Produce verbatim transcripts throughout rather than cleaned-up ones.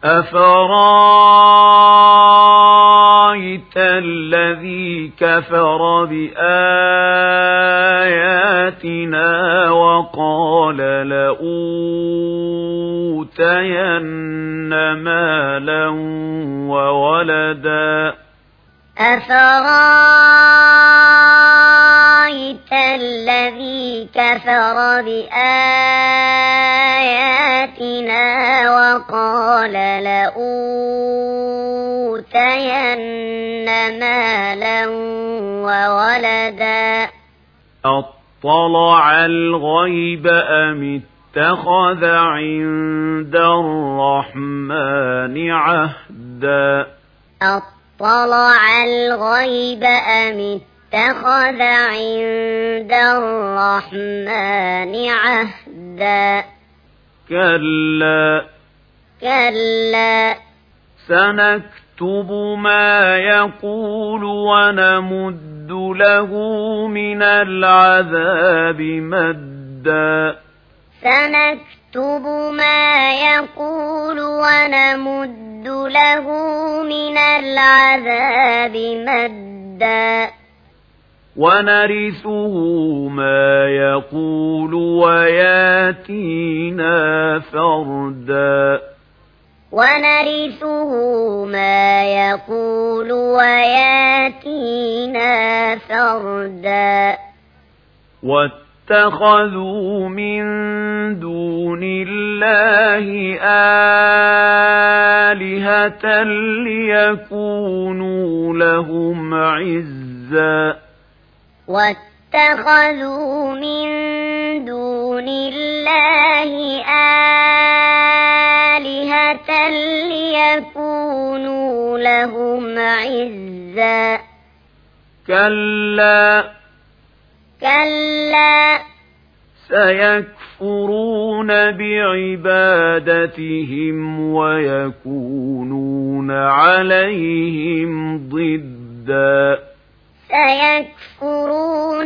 أفرايت الذي كفر بآياتنا وقال لأوتين مالا وولدا أفرايت الذي كفر بآياتنا وقال لأوتين مالا وولدا أطلع الغيب أم اتخذ عند الرحمن عهدا أطلع الغيب أم اتخذ عند الرحمن عهدا كلا كلا سنكتب ما يقول ونمد له من العذاب مدا سنكتب ما يقول ونمد له من العذاب مدا ونرثه ما يقول وياتينا فردا ونرثه ما يقول وياتينا فردا واتخذوا من دون الله آلهة ليكونوا لهم عزا واتخذوا من دون الله آلهة ليكونوا لهم عزا كلا كلا سيكفرون بعبادتهم ويكونون عليهم ضدا سيكفرون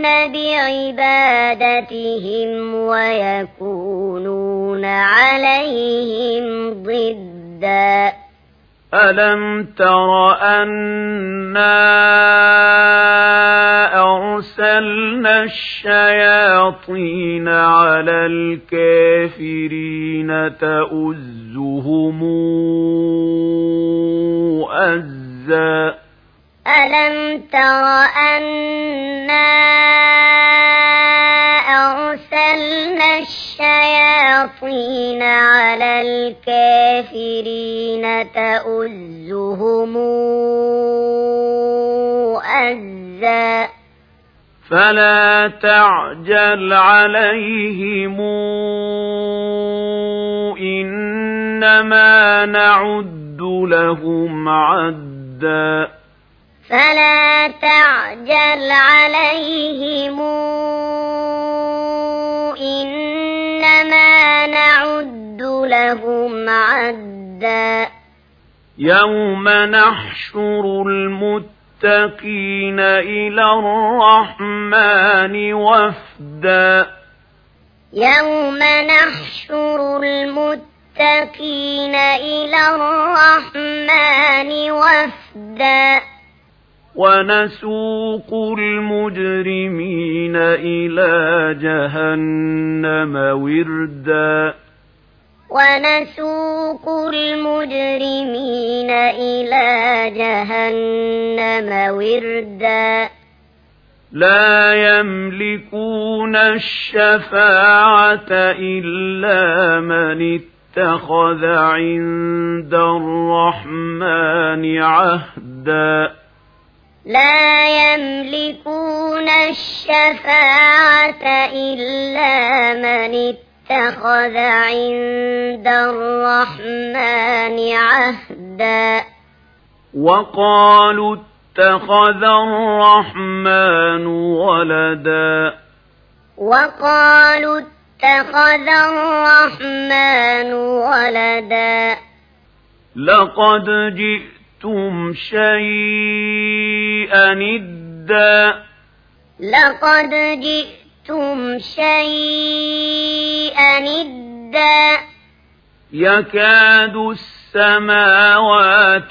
بعبادتهم ويكونون عليهم ضدا ألم تر أنا أرسلنا الشياطين على الكافرين تؤزهم أزا ألم تر أنا أرسلنا الشياطين على الكافرين تؤزهم أزا فلا تعجل عليهم إنما نعد لهم عدا فلا تعجل عليهم إنما نعد لهم عدا يوم نحشر المتقين إلى الرحمن وفدا يوم نحشر المتقين إلى الرحمن وفدا ونسوق المجرمين إلى جهنم وردا ونسوق المجرمين إلى جهنم وردا لا يملكون الشفاعة إلا من اتخذ عند الرحمن عهدا لا يملكون الشفاعة إلا من اتخذ عند الرحمن عهدا وقالوا اتخذ الرحمن ولدا وقالوا اتخذ الرحمن ولدا لقد جئتم شيئا إدا لقد جئتم شيئا إدا يكاد السماوات السماوات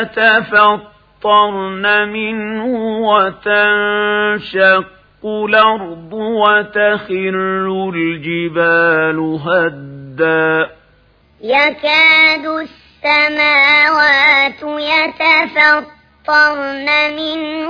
يتفطرن منه وتنشق الأرض وتخر الجبال هدا يكاد السماوات يتفطرن منه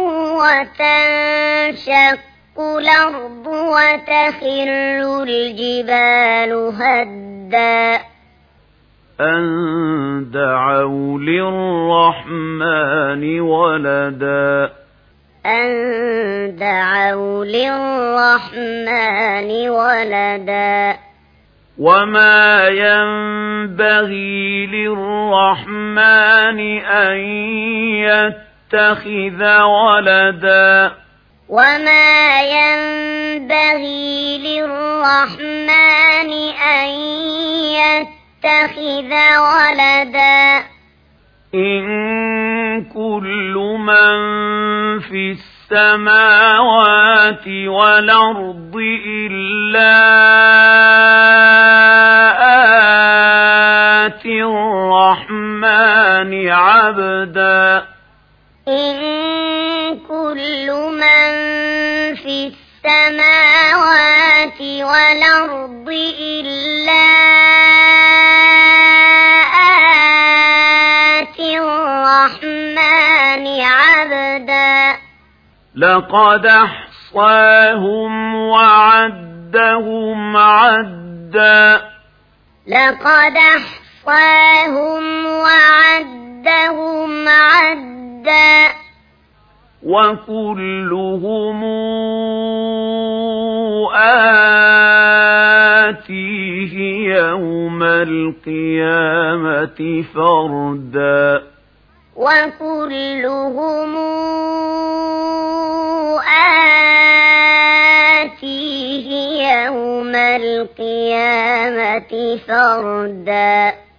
وتنشق الأرض وتخر الجبال هدا أن دعوا للرحمن ولدا أن دعوا للرحمن ولدا وما ينبغي للرحمن أن يتخذ ولدا وما ينبغي للرحمن أن يتخذ ولدا إن كل من في السماوات والأرض إلا آتي الرحمن عبدا إن كل من في السماوات والأرض إلا آتي الرحمن عبدا لقد أحصاهم وعدهم عدا لقد أحصاهم وعدهم عدا وكلهم آتيه يوم القيامة فردا وكلهم آتيه يوم القيامة فردا